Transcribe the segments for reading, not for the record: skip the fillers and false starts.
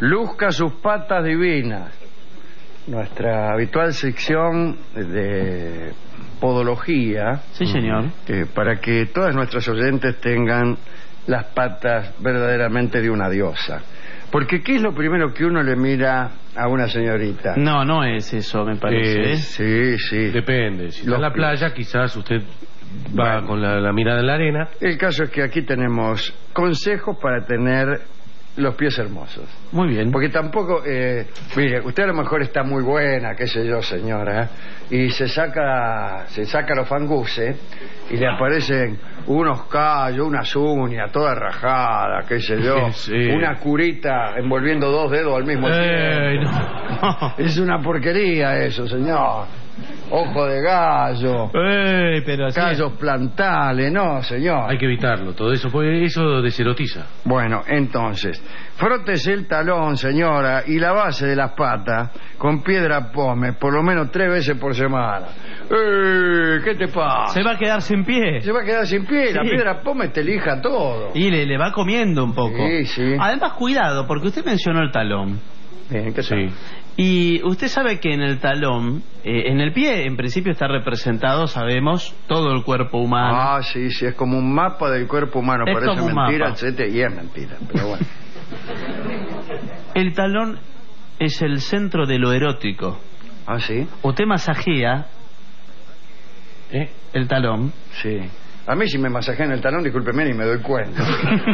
Luzca sus patas divinas, nuestra habitual sección de podología. Sí, señor. Para que todas nuestras oyentes tengan las patas verdaderamente de una diosa. Porque ¿qué es lo primero que uno le mira a una señorita? No, no es eso, me parece. Sí, sí. Depende. Si está en la playa, quizás usted va con la mirada en la arena. El caso es que aquí tenemos consejos para tener los pies hermosos. Muy bien. Porque tampoco, mire, usted a lo mejor está muy buena, qué sé yo, señora, y se saca los fanguses y le aparecen unos callos, unas uñas, toda rajada, qué sé yo, Sí. una curita envolviendo 2 dedos al mismo tiempo. No. Es una porquería eso, señor. Ojo de gallo, Pero así... callos plantales, no, señor. Hay que evitarlo, todo eso, porque eso deserotiza. Bueno, entonces, frótese el talón, señora, y la base de las patas con piedra pómez, por lo menos 3 veces por semana. ¿Qué te pasa? Se va a quedar sin pie. Se va a quedar sin pie, Sí. la piedra pómez te lija todo. Y le va comiendo un poco. Sí, sí. Además, cuidado, porque usted mencionó el talón. Bien, ¿qué tal? Sí. Y usted sabe que en el talón, en el pie, en principio está representado, sabemos, todo el cuerpo humano. Ah, sí, sí, es como un mapa del cuerpo humano, Es parece como un mentira, mapa. etcétera, y es mentira, pero bueno. El talón es el centro de lo erótico. Ah, sí, Usted masajea el talón. sí. A mí si me masajean el talón, discúlpeme, ni me doy cuenta.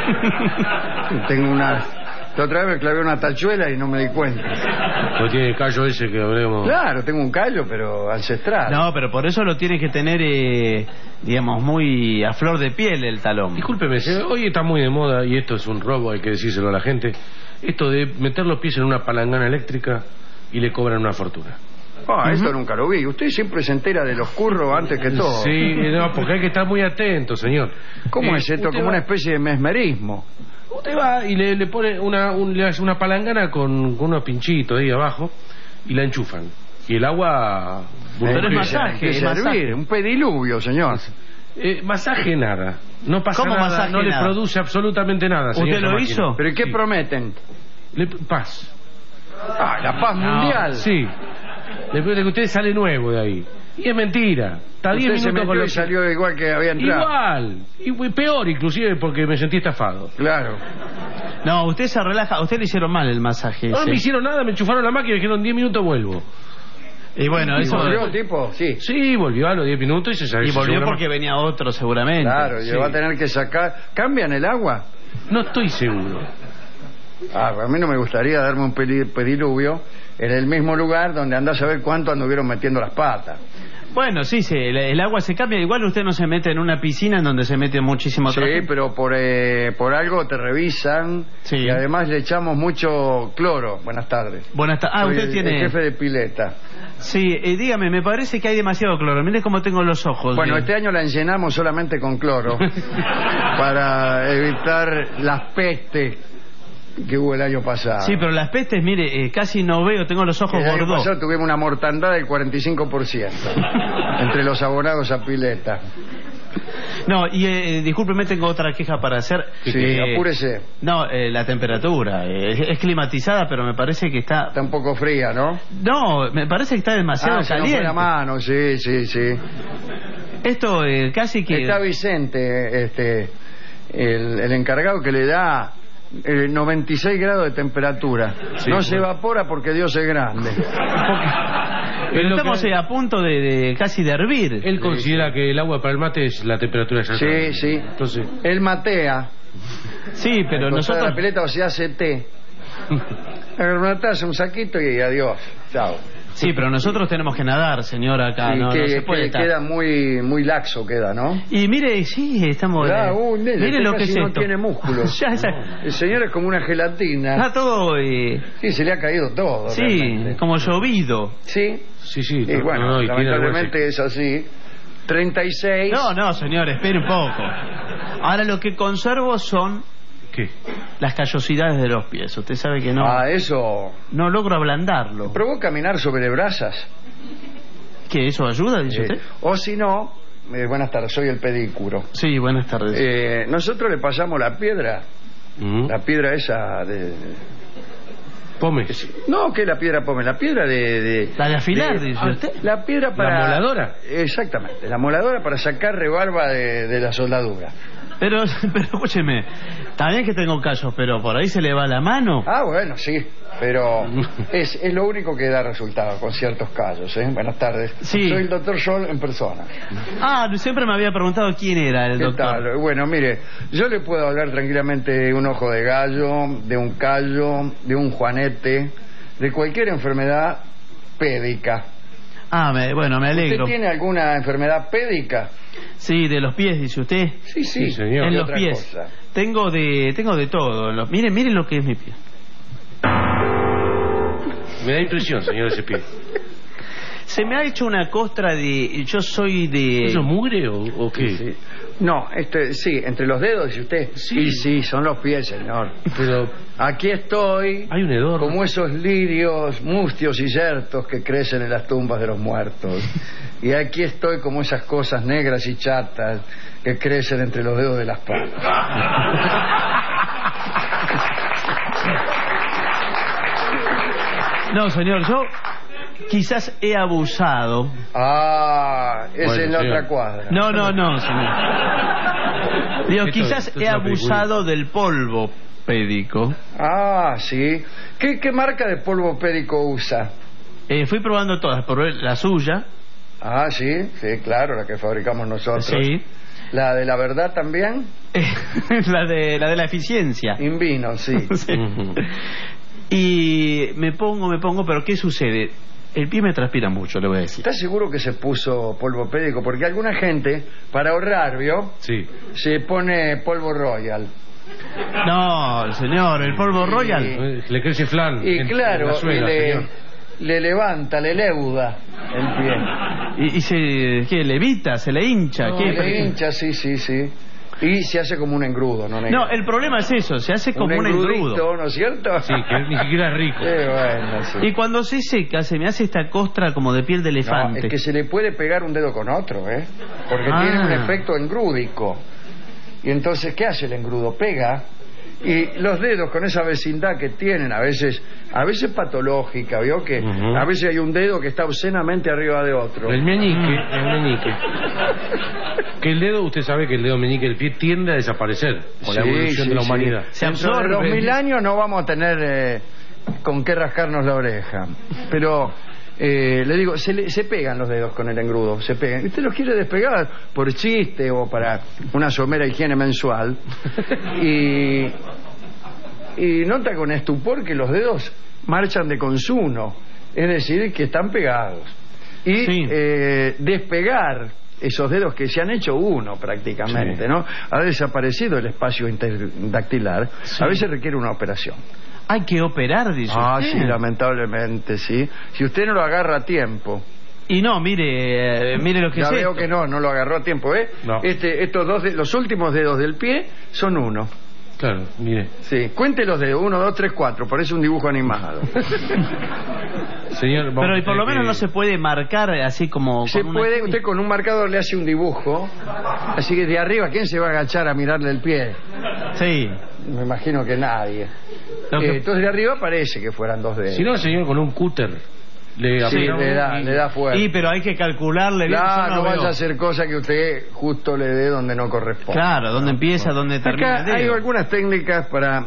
Tengo una... La otra vez me clavé una tachuela y no me di cuenta. No tiene el callo ese que hablemos. Claro, tengo un callo, pero ancestral. No, pero por eso lo tiene que tener, digamos, muy a flor de piel el talón. Discúlpeme, hoy está muy de moda, y esto es un robo, hay que decírselo a la gente, esto de meter los pies en una palangana eléctrica y le cobran una fortuna. Ah, esto nunca lo vi. Usted siempre se entera de los curros antes que todo. Sí, no, porque hay que estar muy atento, señor. ¿Cómo es esto? Usted Como va- una especie de mesmerismo. Usted va y le pone le hace una palangana con unos pinchitos ahí abajo y la enchufan. Y el agua... Pero es Empieza- masaje, empieza es a hervir, masaje. un pediluvio, señor. masaje nada. No pasa ¿Cómo nada, masaje no nada? le produce absolutamente nada. ¿Usted señor, lo esa máquina. hizo? ¿Pero y qué Sí. prometen? Paz. Ah, la paz No, mundial. Sí. Después de que usted sale nuevo de ahí. Y es mentira. Está 10 Usted se minutos metió con y los... salió igual que había entrado. Igual. Y peor inclusive porque me sentí estafado. Claro. No, usted se relaja. A usted le hicieron mal el masaje No ese. me hicieron nada, me enchufaron la máquina y dijeron 10 minutos vuelvo. Y bueno, ¿Y eso... volvió el tipo? Sí. Sí, volvió a los 10 minutos y se salió. Y volvió porque venía otro seguramente. Claro, y Sí. le va a tener que sacar... ¿Cambian el agua? No estoy seguro. Ah, a mí no me gustaría darme un pediluvio en el mismo lugar donde andás a ver cuánto anduvieron metiendo las patas. Bueno, sí, el agua se cambia. Igual usted no se mete en una piscina en donde se mete muchísimo Sí, traje. pero por algo te revisan. Sí. Y además le echamos mucho cloro. Buenas tardes. Buenas tardes. Ah, Soy usted el tiene... jefe de pileta. Sí, dígame, me parece que hay demasiado cloro. Mire cómo tengo los ojos. Bueno, este año la llenamos solamente con cloro para evitar las pestes que hubo el año pasado. Sí, pero las pestes, mire, casi no veo, tengo los ojos El año gordos. pasado tuvimos una mortandad del 45% entre los abonados a pileta. No, y discúlpeme, tengo otra queja para hacer. Sí, apúrese. No, la temperatura. Es climatizada, pero me parece que está... Está un poco fría, ¿no? No, me parece que está demasiado se nos caliente. fue la mano, sí, sí, sí. Esto casi que... Está Vicente, el encargado que le da 96 grados de temperatura. Sí, no se bueno. evapora porque Dios es grande. Pero Es lo estamos que- a punto de casi de hervir. Él considera que el agua para el mate es la temperatura exacta. Sí, sí. Entonces, Él matea. Sí, pero Al costado de nosotros... la pileta, o se hace té. Agarra una taza, un saquito y adiós. Chao. Sí, pero nosotros tenemos que nadar, señora, acá. Y no se puede estar. queda muy, muy laxo, queda, ¿no? Y mire, sí, estamos... Nene, mire lo que es casi no esto. tiene músculos. Ya, ya. El señor es como una gelatina. Está todo... Sí, se le ha caído todo. sí, realmente. como llovido. Sí. sí. Y bueno, y tiene algo lamentablemente es así. 36. No, señor, espere un poco. Ahora lo que conservo son ¿Qué? las callosidades de los pies. Usted sabe que no... Ah, eso. No logro ablandarlo. ¿Probó caminar sobre brasas? ¿Qué, eso ayuda, dice usted? O si no, buenas tardes, soy el pedícuro. Sí, buenas tardes. Nosotros le pasamos la piedra esa Pome. No, que la piedra pome, la piedra La de afilar, dice usted. La piedra para... ¿La moladora? Exactamente, la moladora para sacar rebarba de la soldadura. Pero escúcheme, también que tengo callos, pero por ahí se le va la mano. Ah, bueno, sí, pero es lo único que da resultado con ciertos callos, ¿eh? Buenas tardes. Sí. Soy el doctor Scholl en persona. Ah, siempre me había preguntado quién era el ¿Qué doctor. tal? Bueno, mire, yo le puedo hablar tranquilamente de un ojo de gallo, de un callo, de un juanete, de cualquier enfermedad pédica. Ah, bueno, me alegro. ¿Usted tiene alguna enfermedad pédica? Sí, de los pies, dice usted. Sí, Sí, señor. En ¿Qué los otra pies. cosa? Tengo de todo. Miren lo que es mi pie. Me da impresión, señor, ese pie. Se me ha hecho una costra de... Yo soy de... ¿Eso es mugre o qué? Sí. No, sí, entre los dedos, dice usted. Sí. Sí, son los pies, señor. Pero Aquí estoy, hay un hedor. como esos lirios mustios y yertos que crecen en las tumbas de los muertos. Y aquí estoy como esas cosas negras y chatas que crecen entre los dedos de las patas. No, señor, yo quizás he abusado. Ah, es Bueno, en la señor. otra cuadra. No, señor. Digo, Esto- quizás esto es he una abusado del polvo pédico. Ah, sí. ¿Qué marca de polvo pédico usa? Fui probando todas, probé la suya. Ah, sí, claro, la que fabricamos nosotros. Sí. ¿La de la verdad también? la de la eficiencia. Invino, sí. Sí. Ujú. Y me pongo, pero ¿qué sucede? El pie me transpira mucho, le voy a decir. ¿Estás seguro que se puso polvo pédico? Porque alguna gente, para ahorrar, ¿vio? Sí. Se pone polvo Royal. No, señor, el polvo Royal. Le crece flan. Y en claro, la suela, señor. le levanta, le leuda el pie. Y ¿qué? ¿Levita? ¿Se le hincha? No, ¿Qué? Le hincha, sí. Y se hace como un engrudo, ¿no? No, el problema es eso, se hace como un engrudito, engrudo. ¿no es cierto? Sí, que ni siquiera es rico. Qué bueno, sí. Y cuando se seca, se me hace esta costra como de piel de No, elefante. es que se le puede pegar un dedo con otro, ¿eh? Porque Ah. tiene un efecto engrúdico. Y entonces, ¿qué hace el engrudo? Pega. Y los dedos con esa vecindad que tienen, a veces patológica, ¿vio? Que Ujú. a veces hay un dedo que está obscenamente arriba de otro. El meñique. Que el dedo, usted sabe que el dedo meñique del pie tiende a desaparecer con la Sí, evolución sí, de la sí. humanidad. Se Dentro de absorbe. 2000 años no vamos a tener con qué rascarnos la oreja. Pero le digo, se pegan los dedos con el engrudo, se pegan. Usted los quiere despegar por chiste o para una somera higiene mensual. Y nota con estupor que los dedos marchan de consuno, es decir, que están pegados. Y Sí. despegar esos dedos que se han hecho uno prácticamente, Sí. ¿no? Ha desaparecido el espacio interdactilar. Sí. A veces requiere una operación. Hay que operar, dice Ah, usted. sí, lamentablemente, sí. Si usted no lo agarra a tiempo. Y no, mire lo que Ya es veo esto. que no lo agarró a tiempo, ¿eh? No. Estos los últimos dedos del pie son uno. Claro, mire. Sí, cuente los dedos, 1, 2, 3, 4, parece un dibujo animado. Señor, vamos Pero a y por lo tener menos que- no se puede marcar así como... Se con una- puede, usted con un marcador le hace un dibujo, así que de arriba, ¿quién se va a agachar a mirarle el pie? Sí. Me imagino que nadie. Lo que- Entonces de arriba parece que fueran dos dedos. Si no, señor, con un cúter le Sí, aplicamos y- le da fuerza. Y pero hay que calcularle bien. Claro, yo no veo. vaya a hacer cosa que usted justo le dé donde no corresponde. Claro, dónde empieza, dónde termina Acá el hay dedo. algunas técnicas para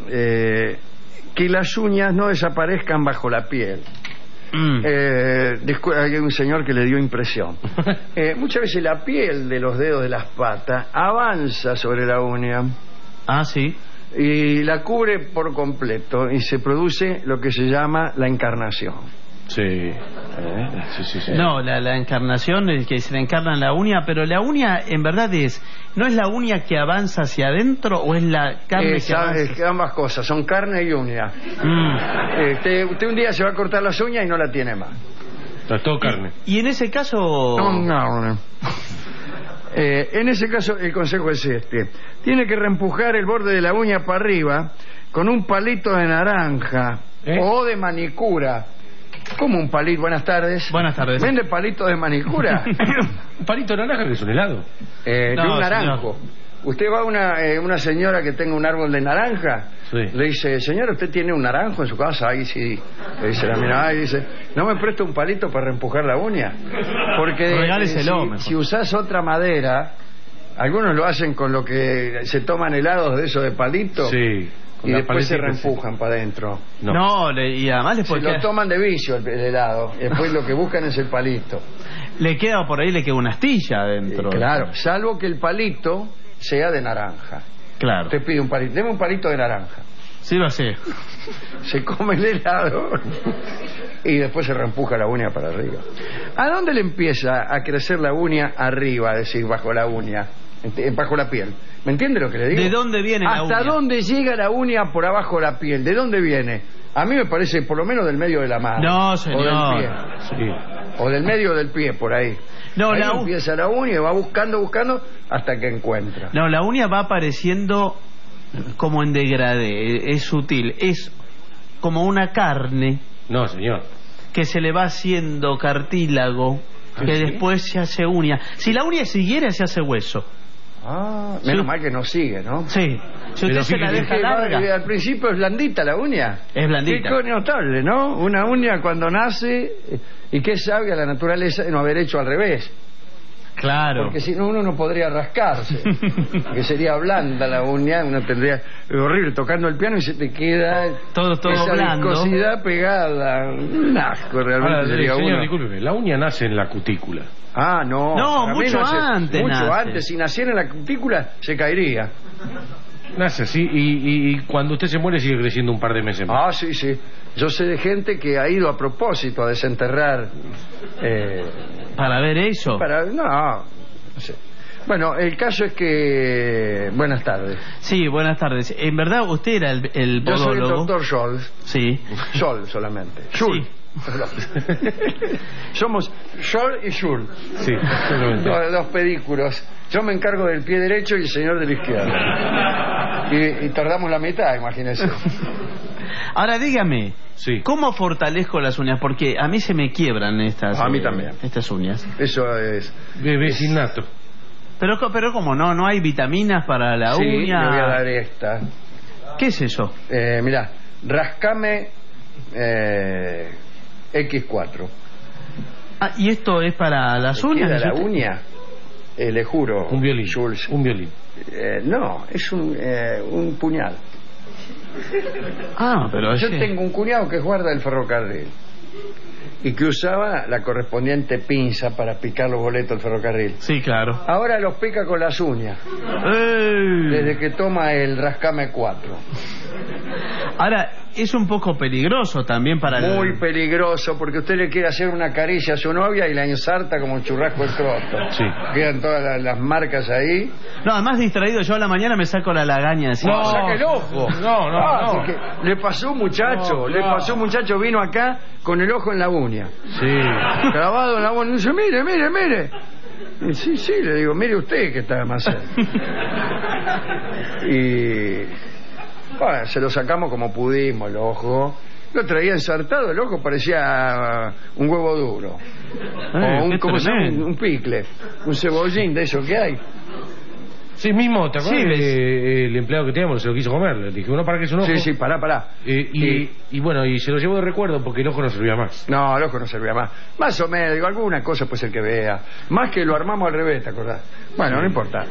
que las uñas no desaparezcan bajo la piel. Mm. Hay un señor que le dio impresión. Muchas veces la piel de los dedos de las patas avanza sobre la uña Ah, sí. y la cubre por completo y se produce lo que se llama la encarnación. Sí. Sí. No, la encarnación es que se le encarna en la uña, pero la uña en verdad ¿no es la uña que avanza hacia adentro o es la carne que avanza? Ambas cosas, son carne y uña. Mm. Usted un día se va a cortar las uñas y no la tiene más. Está todo carne. Y en ese caso... No. En ese caso el consejo es este: tiene que reempujar el borde de la uña para arriba con un palito de naranja o de manicura. ¿Cómo un palito? Buenas tardes. Buenas tardes. ¿Vende palitos de manicura? Un palito de naranja que es un helado. De No, un naranjo. usted va a una señora que tenga un árbol de naranja, Sí. le dice, señora, ¿usted tiene un naranjo en su casa? Ahí sí. Le dice la mina, y dice, ¿no me presta un palito para reempujar la uña? Porque Regáleselo, mejor. si usás otra madera, algunos lo hacen con lo que se toman helados de eso de palito. Sí. Con Y la después se paletita, reempujan para adentro. No, y además Se después lo toman de vicio el helado. Y después lo que buscan es el palito. le queda por ahí, le queda una astilla adentro. Claro, salvo que el palito sea de naranja. Claro. Usted pide un palito, deme un palito de naranja. Sí lo sé. Se come el helado y después se reempuja la uña para arriba. ¿A dónde le empieza a crecer la uña arriba, es decir, bajo la uña, bajo la piel? ¿Me entiende lo que le digo? ¿De dónde viene la uña? ¿Hasta dónde llega la uña por abajo de la piel? ¿De dónde viene? A mí me parece por lo menos del medio de la mano. No, señor. O del pie. Sí. O del medio del pie, por ahí. No, Ahí la empieza la uña y va buscando hasta que encuentra. No, la uña va apareciendo como en degradé, es sutil, es como una carne No, señor. que se le va haciendo cartílago, que ¿Sí? después se hace uña. Si la uña siguiera, se hace hueso. Menos Sí. mal que no sigue, ¿no? Sí. Si usted Pero se la fíjese deja larga, Al principio es blandita la uña. es blandita. Qué coño notable, ¿no? Una uña cuando nace, y qué sabia la naturaleza de no haber hecho al revés. Claro. Porque si no, uno no podría rascarse. Que sería blanda la uña, uno tendría. Es horrible, tocando el piano y se te queda Todo esa blando. viscosidad pegada. Un asco realmente Ahora, sería señor, uno. discúlpeme, la uña nace en la cutícula. Ah, no. No, para mí mucho antes Mucho nace. antes. Si naciera en la cutícula, se caería. Nace así y cuando usted se muere sigue creciendo un par de meses más. Ah, sí, sí. Yo sé de gente que ha ido a propósito a desenterrar. Para ver eso. No sé. Bueno, el caso es que. Buenas tardes. Sí, buenas tardes. En verdad, usted era el Yo soy el podólogo. doctor Scholz. Sí. Sol solamente. Schul. Somos Sol y Schul. Sí, exactamente. Los pedículos. Yo me encargo del pie derecho y el señor del izquierdo. Y tardamos la mitad, imagínese. Ahora dígame, Sí. ¿cómo fortalezco las uñas? Porque a mí se me quiebran estas. A mí también. Estas uñas. Eso es. Es innato. Pero ¿cómo no hay vitaminas para la Sí, uña? le voy a dar esta. ¿Qué es eso? Mirá, rascame X4. Ah, ¿y esto es para las uñas? ¿Queda la ¿Usted? uña? Le juro. Un violín. Schulz. Un violín. No, es un puñal. Ah, pero Yo ese- tengo un cuñado que guarda el ferrocarril y que usaba la correspondiente pinza para picar los boletos del ferrocarril. Sí, claro. Ahora los pica con las uñas, ¡Ey! desde que toma el rascame 4. Ahora, es un poco peligroso también para el... Muy peligroso, porque usted le quiere hacer una caricia a su novia y la ensarta como un churrasco el croto. Sí. Quedan todas las marcas ahí. No, además distraído, yo a la mañana me saco la lagaña así. No, saca el ojo. No. Porque le pasó un muchacho, vino acá con el ojo en la uña. Sí. Clavado en la uña. Y dice, mire. Y sí, le digo, mire usted que está más cerca. Y bueno, se lo sacamos como pudimos el ojo. Lo traía ensartado, el ojo parecía un huevo duro. O un, qué ¿cómo se llama? tremendo. Un picle, un cebollín de eso que hay. Sí, mismo, ¿te acuerdas? Sí, ves. El empleado que teníamos se lo quiso comer. Le dije, para que es un ojo. Sí, pará. Y bueno, y se lo llevó de recuerdo porque el ojo no servía más. No, el ojo no servía más. Más o menos, digo, alguna cosa pues el que vea. Más que lo armamos al revés, ¿te acordás? Bueno, no importa.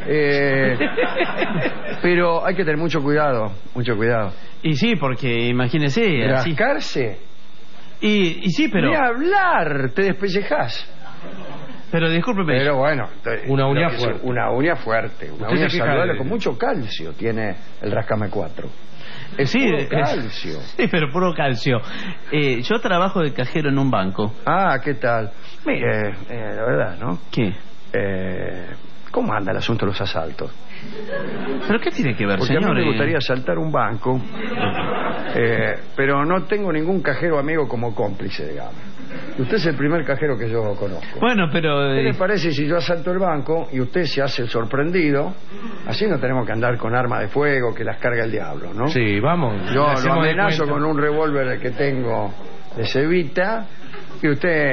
Pero hay que tener mucho cuidado. Y sí, porque imagínese así. Rascarse. Y sí, pero... Ni hablar, te despellejás. Pero discúlpeme. Pero bueno, Una uña lo que fuerte. Una uña fuerte. Una Usted uña se fija saludable de- con mucho calcio tiene el rascame 4. Es sí, puro es- calcio. Sí, pero puro calcio. Yo trabajo de cajero en un banco. Ah, ¿qué tal? Mire, la verdad, ¿no? ¿Qué? ¿Cómo anda el asunto de los asaltos? ¿Pero qué tiene que ver, Porque a señor? mí me gustaría asaltar un banco, pero no tengo ningún cajero amigo como cómplice, digamos. Usted es el primer cajero que yo conozco. Bueno, pero... ¿Qué le parece si yo asalto el banco y usted se hace el sorprendido? Así no tenemos que andar con armas de fuego que las carga el diablo, ¿no? Sí, vamos. Yo le lo hacemos de amenazo cuenta. con un revólver que tengo de Cevita y usted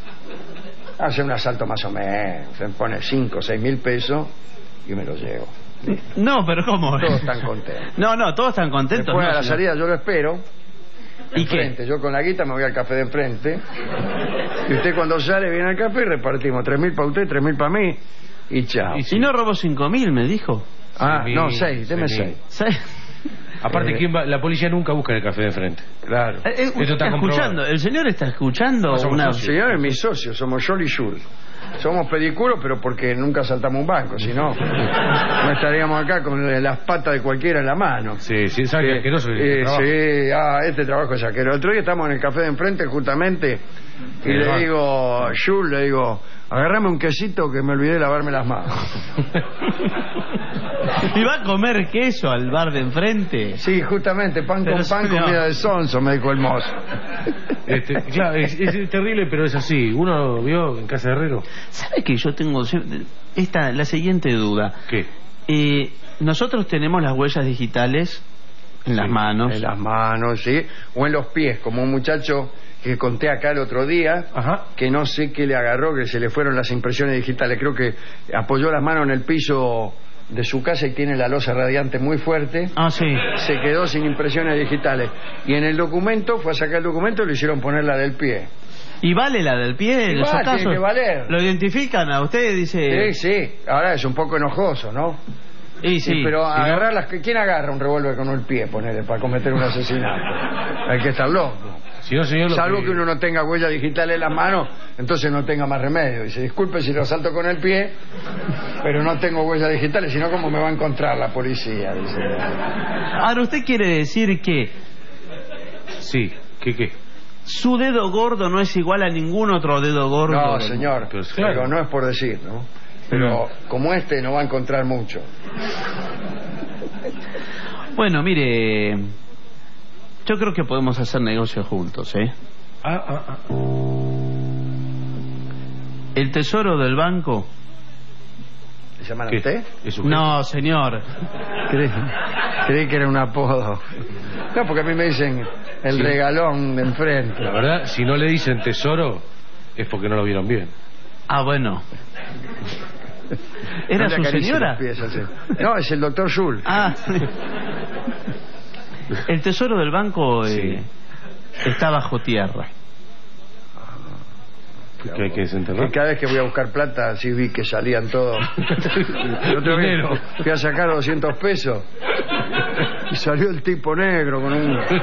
hace un asalto más o menos. Se pone 5 o 6 mil pesos y me lo llevo. No, pero ¿cómo? Todos están contentos. No, todos están contentos. Después no, a la señor. salida yo lo espero. ¿Y qué? Enfrente. Yo con la guita me voy al café de enfrente. Y usted cuando sale viene al café y repartimos 3.000 para usted, 3.000 para mí. Y chao. Y Si no robó 5.000, me dijo. Ah, 6.000, no, 6, deme 6.000. 6. Aparte, ¿quién va? La policía nunca busca en el café de frente. Claro. Usted Esto está está comprobado. escuchando, el señor está escuchando No somos una... socios. Señor es mi socio, somos Yol y Yul. Somos pedicuros, pero porque nunca saltamos un banco, si no, no estaríamos acá con las patas de cualquiera en la mano. Sí, ¿sabe qué asqueroso es este trabajo? Sí, este trabajo es asqueroso. El otro día estamos en el café de enfrente, justamente, y le digo, Yul, le digo, agarrame un quesito que me olvidé de lavarme las manos. ¿Y va a comer queso al bar de enfrente? Sí, justamente, pan Pero con pan, señor. comida de sonso, me dijo el mozo. Claro, es terrible, pero es así. Uno vio en Casa de Herrero. ¿Sabe que yo tengo la siguiente duda? ¿Qué? Nosotros tenemos las huellas digitales en las manos. En las manos, sí, o en los pies, como un muchacho que conté acá el otro día, Ajá. que no sé qué le agarró, que se le fueron las impresiones digitales. Creo que apoyó las manos en el piso de su casa y tiene la losa radiante muy fuerte. Ah, sí. Se quedó sin impresiones digitales. Y en el documento, fue a sacar el documento y le hicieron poner la del pie. ¿Y vale la del pie en Y esos va, tiene casos? que valer. ¿Lo identifican a usted? Dice... Sí. Ahora es un poco enojoso, ¿no? Y sí. Pero Si no- agarrar las... ¿Quién agarra un revólver con el pie, ponele, para cometer un asesinato? Hay que estar loco. Si no, señor, Salvo que uno no tenga huella digital en las manos, entonces no tenga más remedio. Dice, disculpe si lo salto con el pie, pero no tengo huellas digitales, sino cómo me va a encontrar la policía. Dice. Ahora, ¿usted quiere decir que Sí, ¿qué? su dedo gordo no es igual a ningún otro dedo gordo? No, señor, Pero pero, claro. no es por decir, ¿no? Pero como este no va a encontrar mucho. Bueno, mire, yo creo que podemos hacer negocios juntos, ¿eh? El tesoro del banco... ¿Le llaman a ¿Qué? usted? ¿Es su No, señor. Creí que era un apodo. No, porque a mí me dicen el Sí. regalón de enfrente. La verdad, si no le dicen tesoro, es porque no lo vieron bien. Ah, bueno. ¿Era No le su acaricie señora? los pies, así. No, es el doctor Schul. Ah, sí. El tesoro del banco está bajo tierra. Que hay que desenterrar. Y cada vez que voy a buscar plata, sí vi que salían todos. El otro día Dinero. fui a sacar 200 pesos y salió el tipo negro con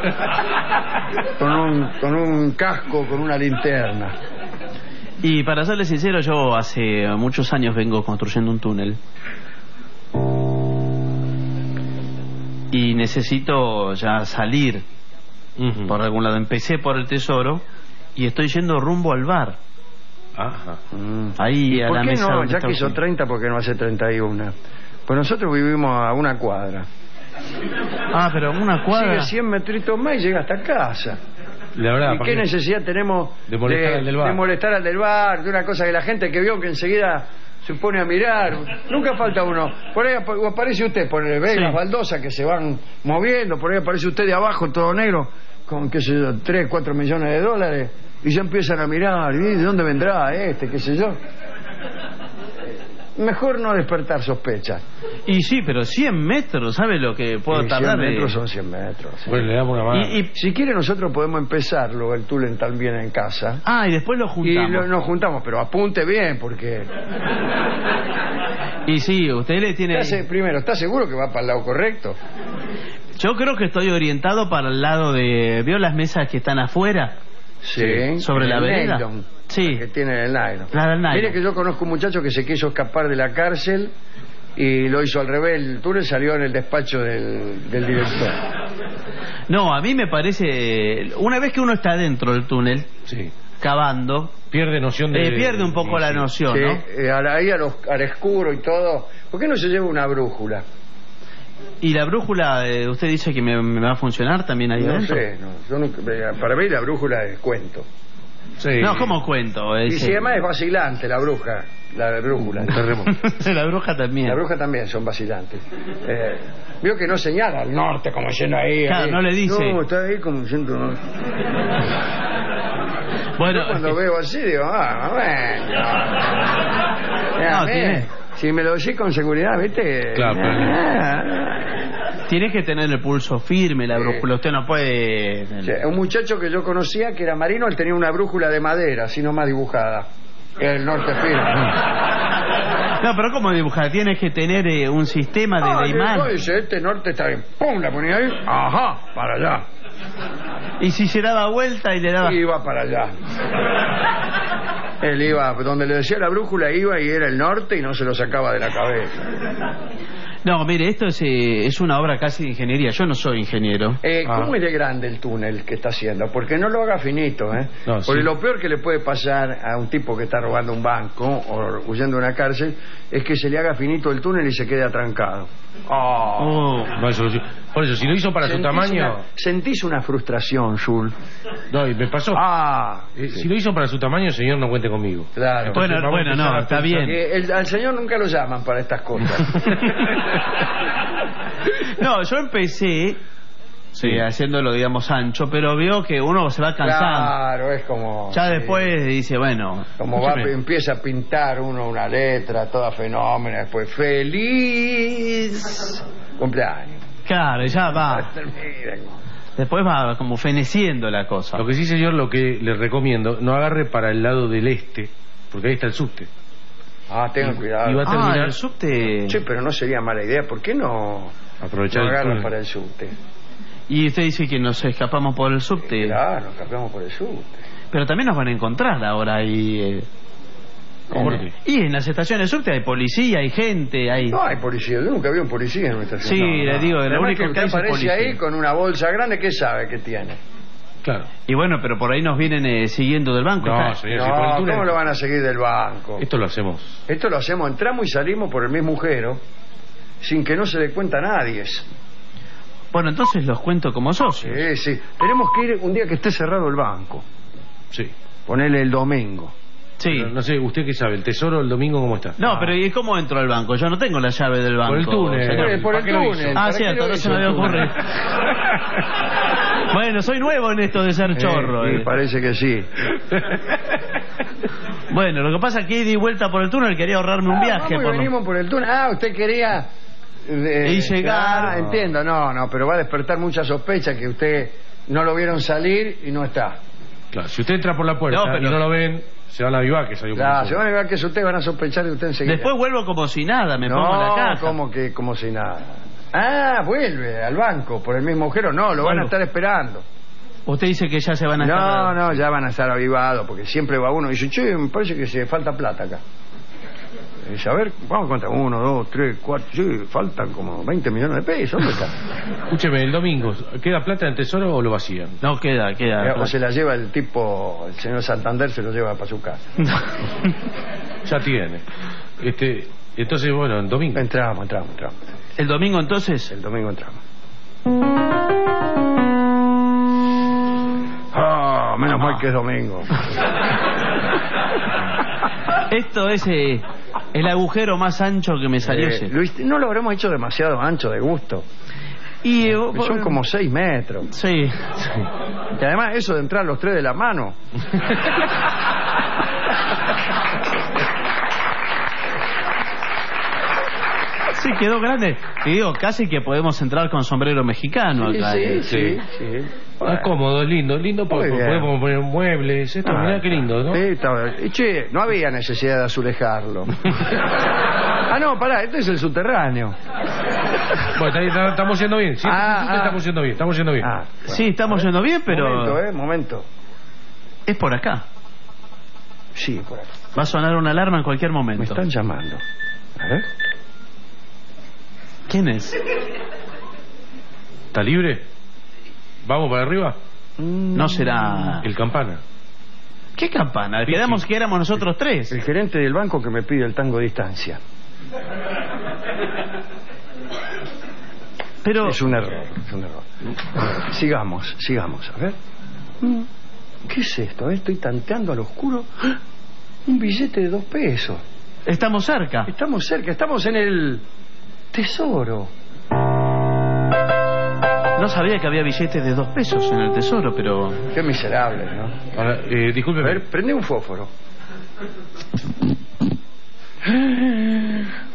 un casco, con una linterna. Y para serle sincero, yo hace muchos años vengo construyendo un túnel. Y necesito ya salir Ujú. por algún lado. Empecé por el tesoro y estoy yendo rumbo al bar. Ajá. Ahí a ¿Por la qué mesa no? donde Ya está que hizo usted. 30, ¿por qué no hace 31? Pues nosotros vivimos a una cuadra. Ah, pero una cuadra. Sigue 100 metritos más y llega hasta casa. La verdad, ¿Y qué aparte- necesidad tenemos de molestar al del bar? de molestar al del bar, de una cosa que la gente que vio que enseguida se pone a mirar? Nunca falta uno. Por ahí aparece usted, por el ve las Sí. baldosas que se van moviendo, por ahí aparece usted de abajo, todo negro, con, qué sé yo, 3, 4 millones de dólares, y ya empiezan a mirar, ¿y de dónde vendrá este, qué sé yo? Mejor no despertar sospechas. Y sí, pero 100 metros, ¿sabe lo que puedo Y 100 tardar? metros son 100 metros. sí. Bueno, le damos una mano. Y- Si quiere nosotros podemos empezarlo, el túnel también en casa. y después lo Y juntamos. nos juntamos, pero apunte bien, porque... Y sí, usted le tiene... Primero, ¿está seguro que va para el lado correcto? Yo creo que estoy orientado para el lado de... ¿Vio las mesas que están afuera? Sí. ¿Sobre la el vereda? nylon, Sí. que tiene el nylon. La del nylon. Mire que yo conozco un muchacho que se quiso escapar de la cárcel y lo hizo al revés. El túnel salió en el despacho del director. No, a mí me parece... Una vez que uno está dentro del túnel, Sí. cavando, Pierde noción de... pierde un poco la sí. noción, Sí, ¿no? ahí al oscuro y todo. ¿Por qué no se lleva una brújula? Y la brújula, usted dice que me va a funcionar también ahí No adentro. sé, no, yo nunca- para mí la brújula es cuento. Sí. No, ¿cómo cuento? Y si además es vacilante la bruja, la brújula. Terremoto. La bruja también. La bruja también son vacilantes. Vio que no señala al norte como diciendo ahí. Claro, ahí. no le dice. No, está ahí como diciendo. No. Bueno, Yo cuando veo así digo, bueno. no, Bien. Si me lo decís con seguridad, ¿viste? Claro, Tienes que tener el pulso firme, la brújula. Usted no puede... Sí, un muchacho que yo conocía que era marino, él tenía una brújula de madera, así nomás dibujada. El norte firme. No, pero ¿cómo dibujar? Tienes que tener un sistema de imagen. Dice, este norte está bien. ¡Pum! La ponía ahí. Ajá, para allá. Y si se daba vuelta y le daba... Iba para allá. Él iba, donde le decía la brújula iba y era el norte y no se lo sacaba de la cabeza. No, mire, esto es una obra casi de ingeniería. Yo no soy ingeniero. ¿Cómo es de grande el túnel que está haciendo? Porque no lo haga finito, ¿eh? No, porque sí. lo peor que le puede pasar a un tipo que está robando un banco o huyendo de una cárcel es que se le haga finito el túnel y se quede atrancado. No hay solución. Por eso, si lo hizo para su tamaño... Sentís una frustración, Zul. No, y me pasó. Sí. Si lo hizo para su tamaño, señor, no cuente conmigo. Claro. Entonces, Bueno, no, está bien. Al señor nunca lo llaman para estas cosas. No, yo empecé haciéndolo, digamos, ancho, pero veo que uno se va cansando. Claro, es como... Ya después dice, bueno... Como empieza a pintar uno una letra toda fenómena, después feliz cumpleaños. Claro, ya va. Después va como feneciendo la cosa. Lo que sí, señor, lo que le recomiendo, no agarre para el lado del este, porque ahí está el subte. Tengan cuidado. Y va a terminar... el subte... Sí, pero no sería mala idea. ¿Por qué no aprovechar el agarran túnel para el subte? Y usted dice que nos escapamos por el subte. Claro, nos escapamos por el subte. Pero también nos van a encontrar ahora ahí. ¿Cómo? Y en las estaciones de subte hay policía, hay gente, hay... No hay policía, yo nunca vi un policía en nuestra ciudad. Sí, le digo, lo único que usted hay es aparece policía. ahí con una bolsa grande, ¿qué sabe que tiene? Claro. Y bueno, pero por ahí nos vienen siguiendo del banco. No, señor, si por el túnel... ¿cómo lo van a seguir del banco? Esto lo hacemos. Esto lo hacemos, entramos y salimos por el mismo agujero sin que no se dé cuenta a nadie. Bueno, entonces los cuento como socios. Sí. Tenemos que ir un día que esté cerrado el banco. Sí. Ponele el domingo. Sí. Pero no sé, ¿usted qué sabe? ¿El tesoro el domingo cómo está? No, pero ¿y cómo entro al banco? Yo no tengo la llave del banco. Por el túnel. Señor. Por el ¿Para qué lo túnel. hizo? Ah, cierto, no se me había ocurrido. Bueno, soy nuevo en esto de ser chorro. Sí, parece que sí. Bueno, lo que pasa es que ida y vuelta por el túnel quería ahorrarme un viaje. Venimos por el túnel. Usted quería... y llegar... entiendo, no, pero va a despertar mucha sospecha que usted no lo vieron salir y no está. Claro, si usted entra por la puerta y no lo ven, se van a avivar que salió por Claro, el se van a ver que ustedes van a sospechar de usted enseguida. Después vuelvo como si nada, me pongo en la caja. como si nada. Vuelve al banco por el mismo agujero. No, lo van a estar esperando. Usted dice que ya se van a estar... No, ya van a estar avivados, porque siempre va uno y dice, che, me parece que se falta plata acá. Y dice, a ver, vamos a contar, 1, 2, 3, 4, sí, faltan como 20 millones de pesos, ¿dónde está? Escúcheme, el domingo, ¿queda plata en el tesoro o lo vacían? No, queda. O se la lleva el tipo, el señor Santander se lo lleva para su casa. Ya tiene. Entonces, bueno, el domingo. Entramos. ¿El domingo entonces? El domingo entramos. Menos mal que es domingo. Esto es el agujero más ancho que me salió. Luis, no lo habremos hecho demasiado ancho de gusto. Y son como 6 metros. Sí. Y además eso de entrar los tres de la mano. Sí, quedó grande. Y digo, casi que podemos entrar con sombrero mexicano acá. Sí. Es cómodo, es lindo porque podemos poner muebles, mirá qué lindo, ¿no? Sí, estaba... Y che, no había necesidad de azulejarlo. No, pará, este es el subterráneo. Bueno, estamos yendo bien, sí, estamos yendo bien. Sí, estamos yendo bien, pero... Momento. Es por acá. Sí, por acá. Va a sonar una alarma en cualquier momento. Me están llamando. A ver. ¿Quién es? ¿Está libre? ¿Vamos para arriba? No será... El campana. ¿Qué campana? Quedamos que éramos nosotros tres. El gerente del banco que me pide el tango de distancia. Pero... Es un error. Sigamos. A ver. ¿Qué es esto? Estoy tanteando al oscuro. Un billete de 2 pesos. Estamos cerca. Estamos en el tesoro. No sabía que había billetes de 2 pesos en el tesoro, pero... Qué miserable, ¿no? Ahora, discúlpeme. A ver, prende un fósforo.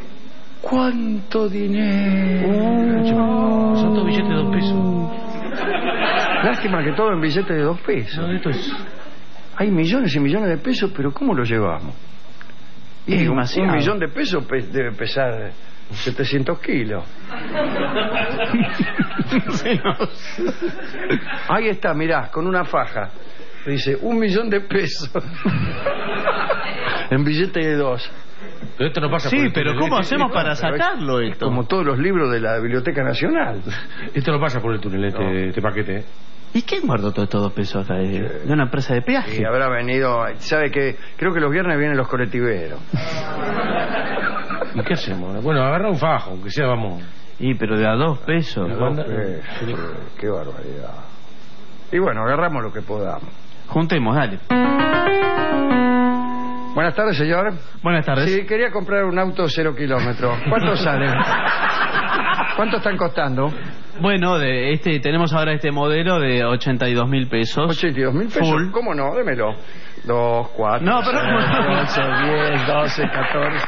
¡Cuánto dinero! Son todos billetes de 2 pesos. Lástima que todo en billetes de 2 pesos. No, esto es... Hay millones y millones de pesos, pero ¿cómo lo llevamos? Y un millón de pesos debe pesar 700 kilos. Ahí está, mirá, con una faja. Dice, 1 millón de pesos. En billete de 2. Pero esto no pasa por Sí, el pero túnel ¿cómo eléctrico. hacemos para sacarlo esto? Como todos los libros de la Biblioteca Nacional. Esto no pasa por el túnel, este paquete, ¿eh? ¿Y quién guardó todos estos pesos acá? ¿De una empresa de peaje? Y habrá venido, ¿sabe qué? Creo que los viernes vienen los colectiveros. ¿Y qué hacemos? Bueno, agarra un fajo, aunque sea, vamos. Y pero de a 2 pesos. Qué barbaridad. Y bueno, agarramos lo que podamos. Juntemos, dale. Buenas tardes, señor. Buenas tardes. Sí, quería comprar un auto 0 kilómetros. ¿Cuánto sale? ¿Cuánto están costando? Bueno, tenemos ahora este modelo de 82.000 pesos. 82.000 pesos. Full. ¿Cómo no? Démelo. 2, 4, No, pero 8, 10, 12, 14.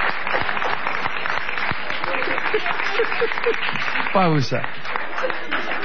Pausa.